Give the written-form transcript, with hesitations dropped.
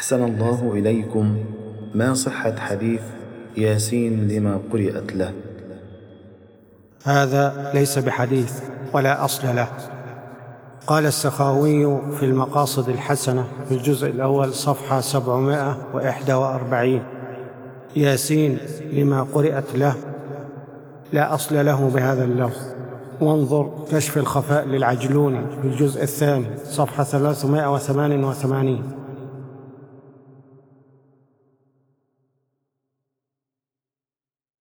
أحسن الله إليكم، ما صحة حديث ياسين لما قرئت له؟ هذا ليس بحديث ولا أصل له. قال السخاوي في المقاصد الحسنة في الجزء الأول صفحة 741: ياسين لما قرئت له لا أصل له بهذا اللفظ. وانظر كشف الخفاء للعجلوني في الجزء الثاني صفحة 388: